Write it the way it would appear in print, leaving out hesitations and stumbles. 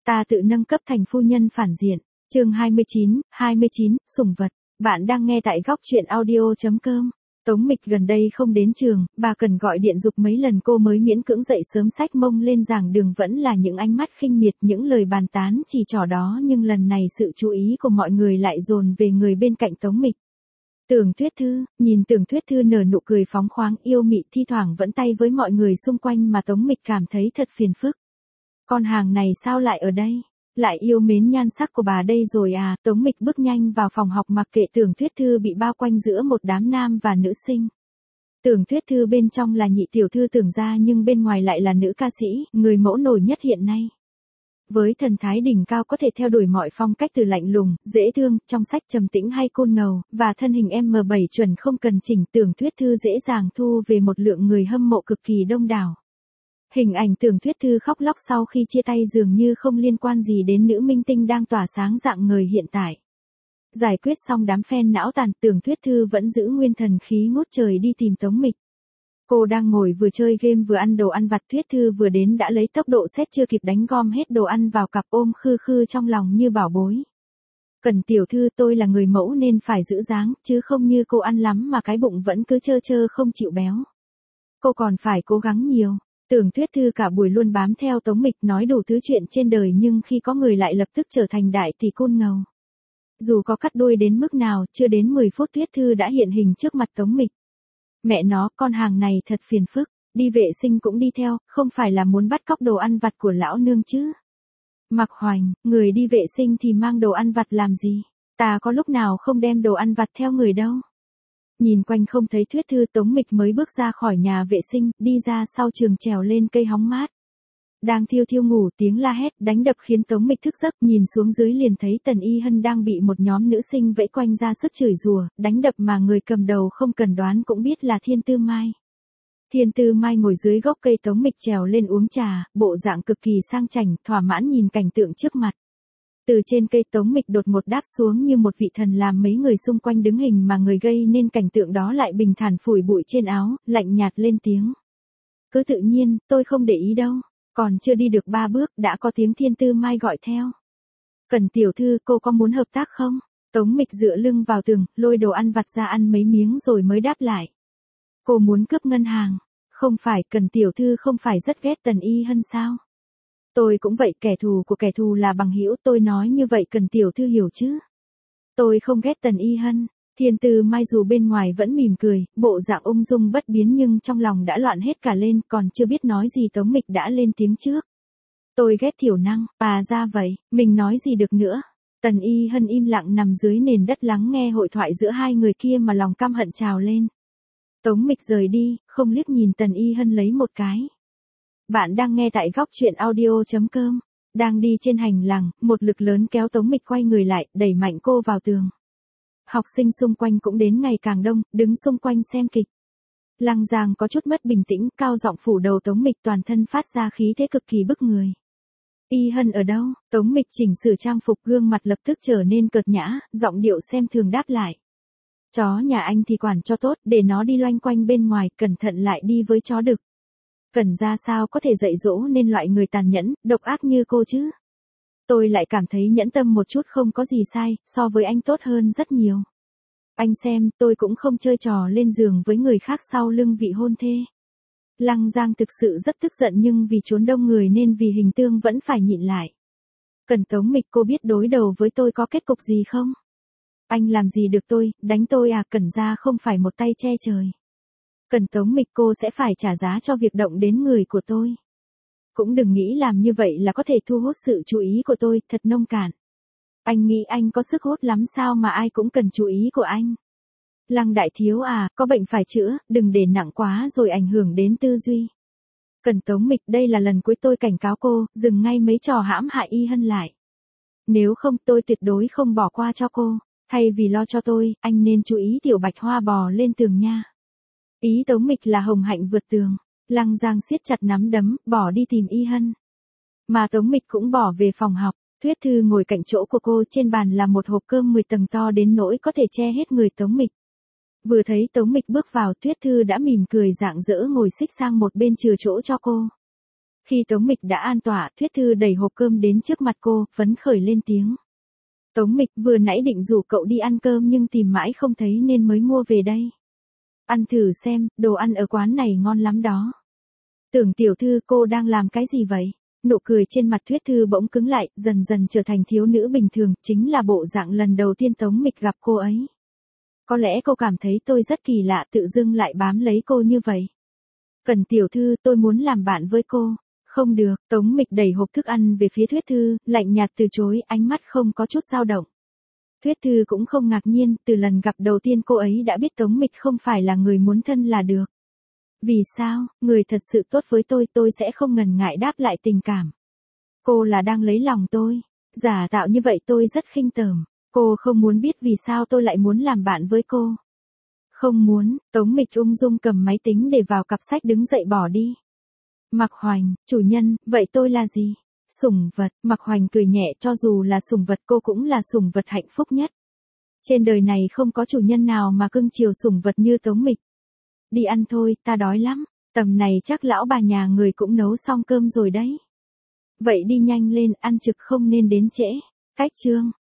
Ta tự nâng cấp thành phu nhân phản diện. Chương 29, sủng vật. Bạn đang nghe tại góc truyện audio.com. Tống Mịch gần đây không đến trường, bà cần gọi điện giục mấy lần cô mới miễn cưỡng dậy sớm xách mông lên giảng đường, vẫn là những ánh mắt khinh miệt, những lời bàn tán chỉ trỏ đó, nhưng lần này sự chú ý của mọi người lại dồn về người bên cạnh Tống Mịch. Tưởng Tuyết Thư, nhìn Tưởng Tuyết Thư nở nụ cười phóng khoáng yêu mị, thi thoảng vẫn tay với mọi người xung quanh mà Tống Mịch cảm thấy thật phiền phức. Con hàng này sao lại ở đây? Lại yêu mến nhan sắc của bà đây rồi à? Tống Mịch bước nhanh vào phòng học mặc kệ Tưởng Tuyết Thư bị bao quanh giữa một đám nam và nữ sinh. Tưởng Tuyết Thư bên trong là nhị tiểu thư Tưởng gia nhưng bên ngoài lại là nữ ca sĩ, người mẫu nổi nhất hiện nay. Với thần thái đỉnh cao có thể theo đuổi mọi phong cách từ lạnh lùng, dễ thương, trong sách trầm tĩnh hay cool ngầu, và thân hình M7 chuẩn không cần chỉnh, Tưởng Tuyết Thư dễ dàng thu về một lượng người hâm mộ cực kỳ đông đảo. Hình ảnh Tưởng Tuyết Thư khóc lóc sau khi chia tay dường như không liên quan gì đến nữ minh tinh đang tỏa sáng rạng ngời hiện tại. Giải quyết xong đám fan não tàn, Tưởng Tuyết Thư vẫn giữ nguyên thần khí ngút trời đi tìm Tống Mịch. Cô đang ngồi vừa chơi game vừa ăn đồ ăn vặt. Tuyết Thư vừa đến đã lấy tốc độ sét chưa kịp đánh gom hết đồ ăn vào cặp, ôm khư khư trong lòng như bảo bối. Cần tiểu thư, tôi là người mẫu nên phải giữ dáng, chứ không như cô ăn lắm mà cái bụng vẫn cứ trơ trơ không chịu béo. Cô còn phải cố gắng nhiều. Tưởng Tuyết Thư cả buổi luôn bám theo Tống Mịch nói đủ thứ chuyện trên đời, nhưng khi có người lại lập tức trở thành đại tỷ cool ngầu. Dù có cắt đuôi đến mức nào, chưa đến 10 phút Tuyết Thư đã hiện hình trước mặt Tống Mịch. Mẹ nó, con hàng này thật phiền phức, đi vệ sinh cũng đi theo, không phải là muốn bắt cóc đồ ăn vặt của lão nương chứ. Mặc Hoành, người đi vệ sinh thì mang đồ ăn vặt làm gì? Ta có lúc nào không đem đồ ăn vặt theo người đâu. Nhìn quanh không thấy Tuyết Thư, Tống Mịch mới bước ra khỏi nhà vệ sinh, đi ra sau trường trèo lên cây hóng mát. Đang thiêu thiêu ngủ, tiếng la hét, đánh đập khiến Tống Mịch thức giấc, nhìn xuống dưới liền thấy Tần Y Hân đang bị một nhóm nữ sinh vẫy quanh ra sức chửi rủa, đánh đập mà người cầm đầu không cần đoán cũng biết là Thiên Tư Mai. Thiên Tư Mai ngồi dưới gốc cây, Tống Mịch trèo lên uống trà, bộ dạng cực kỳ sang chảnh, thỏa mãn nhìn cảnh tượng trước mặt. Từ trên cây Tống Mịch đột ngột đáp xuống như một vị thần, làm mấy người xung quanh đứng hình mà người, gây nên cảnh tượng đó lại bình thản phủi bụi trên áo, lạnh nhạt lên tiếng. Cứ tự nhiên, tôi không để ý đâu. Còn chưa đi được 3 bước đã có tiếng Thiên Tư Mai gọi theo. Cần tiểu thư, cô có muốn hợp tác không? Tống Mịch dựa lưng vào tường, lôi đồ ăn vặt ra ăn mấy miếng rồi mới đáp lại. Cô muốn cướp ngân hàng. Không phải, Cần tiểu thư không phải rất ghét Tần Y Hân sao? Tôi cũng vậy, kẻ thù của kẻ thù là bằng hữu, tôi nói như vậy Cần tiểu thư hiểu chứ? Tôi không ghét Tần Y Hân. Thiên Tư Mai dù bên ngoài vẫn mỉm cười, bộ dạng ung dung bất biến, nhưng trong lòng đã loạn hết cả lên, còn chưa biết nói gì Tống Mịch đã lên tiếng trước. Tôi ghét thiểu năng, ra vậy, mình nói gì được nữa. Tần Y Hân im lặng nằm dưới nền đất lắng nghe hội thoại giữa hai người kia mà lòng căm hận trào lên. Tống Mịch rời đi, không liếc nhìn Tần Y Hân lấy một cái. Bạn đang nghe tại góc truyện audio.com. Đang đi trên hành lang, một lực lớn kéo Tống Mịch quay người lại, đẩy mạnh cô vào tường. Học sinh xung quanh cũng đến ngày càng đông, đứng xung quanh xem kịch. Lăng Giang có chút mất bình tĩnh, cao giọng phủ đầu Tống Mịch, toàn thân phát ra khí thế cực kỳ bức người. Y Hân ở đâu? Tống Mịch chỉnh sửa trang phục, gương mặt lập tức trở nên cợt nhã, giọng điệu xem thường đáp lại. Chó nhà anh thì quản cho tốt, để nó đi loanh quanh bên ngoài, cẩn thận lại đi với chó đực. Cần ra sao có thể dạy dỗ nên loại người tàn nhẫn, độc ác như cô chứ? Tôi lại cảm thấy nhẫn tâm một chút không có gì sai, so với anh tốt hơn rất nhiều. Anh xem, tôi cũng không chơi trò lên giường với người khác sau lưng vị hôn thê. Lăng Giang thực sự rất tức giận, nhưng vì trốn đông người nên vì hình tượng vẫn phải nhịn lại. Cần Tống Mịch, cô biết đối đầu với tôi có kết cục gì không? Anh làm gì được tôi, đánh tôi à? Cần ra không phải một tay che trời. Cần Tống Mịch, cô sẽ phải trả giá cho việc động đến người của tôi. Cũng đừng nghĩ làm như vậy là có thể thu hút sự chú ý của tôi, thật nông cạn. Anh nghĩ anh có sức hút lắm sao mà ai cũng cần chú ý của anh? Lăng đại thiếu à, có bệnh phải chữa, đừng để nặng quá rồi ảnh hưởng đến tư duy. Cần Tống Mịch, đây là lần cuối tôi cảnh cáo cô, dừng ngay mấy trò hãm hại Y Hân lại. Nếu không tôi tuyệt đối không bỏ qua cho cô. Thay vì lo cho tôi, anh nên chú ý tiểu Bạch Hoa bò lên tường nha. Ý Tống Mịch là hồng hạnh vượt tường. Lăng Giang siết chặt nắm đấm, bỏ đi tìm Y Hân. Mà Tống Mịch cũng bỏ về phòng học. Tuyết Thư ngồi cạnh chỗ của cô, trên bàn là một hộp cơm 10 tầng to đến nỗi có thể che hết người Tống Mịch. Vừa thấy Tống Mịch bước vào, Tuyết Thư đã mỉm cười rạng rỡ ngồi xích sang một bên chừa chỗ cho cô. Khi Tống Mịch đã an tọa, Thuyết Thư đẩy hộp cơm đến trước mặt cô, phấn khởi lên tiếng. Tống Mịch, vừa nãy định rủ cậu đi ăn cơm nhưng tìm mãi không thấy nên mới mua về đây. Ăn thử xem, đồ ăn ở quán này ngon lắm đó. Tưởng tiểu thư cô đang làm cái gì vậy? Nụ cười trên mặt Thuyết Thư bỗng cứng lại, dần dần trở thành thiếu nữ bình thường, chính là bộ dạng lần đầu tiên Tống Mịch gặp cô ấy. Có lẽ cô cảm thấy tôi rất kỳ lạ, tự dưng lại bám lấy cô như vậy. Cần tiểu thư, tôi muốn làm bạn với cô. Không được, Tống Mịch đẩy hộp thức ăn về phía Thuyết Thư, lạnh nhạt từ chối, ánh mắt không có chút dao động. Thuyết Thư cũng không ngạc nhiên, từ lần gặp đầu tiên cô ấy đã biết Tống Mịch không phải là người muốn thân là được. Vì sao, người thật sự tốt với tôi sẽ không ngần ngại đáp lại tình cảm. Cô là đang lấy lòng tôi. Giả tạo như vậy tôi rất khinh tởm. Cô không muốn biết vì sao tôi lại muốn làm bạn với cô. Không muốn, Tống Mịch ung dung cầm máy tính để vào cặp sách đứng dậy bỏ đi. Mạc Hoành, chủ nhân, vậy tôi là gì? Sủng vật, Mạc Hoành cười nhẹ, cho dù là sủng vật cô cũng là sủng vật hạnh phúc nhất. Trên đời này không có chủ nhân nào mà cưng chiều sủng vật như Tống Mịch. Đi ăn thôi, ta đói lắm, tầm này chắc lão bà nhà người cũng nấu xong cơm rồi đấy. Vậy đi nhanh lên, ăn trực không nên đến trễ. Cách chương.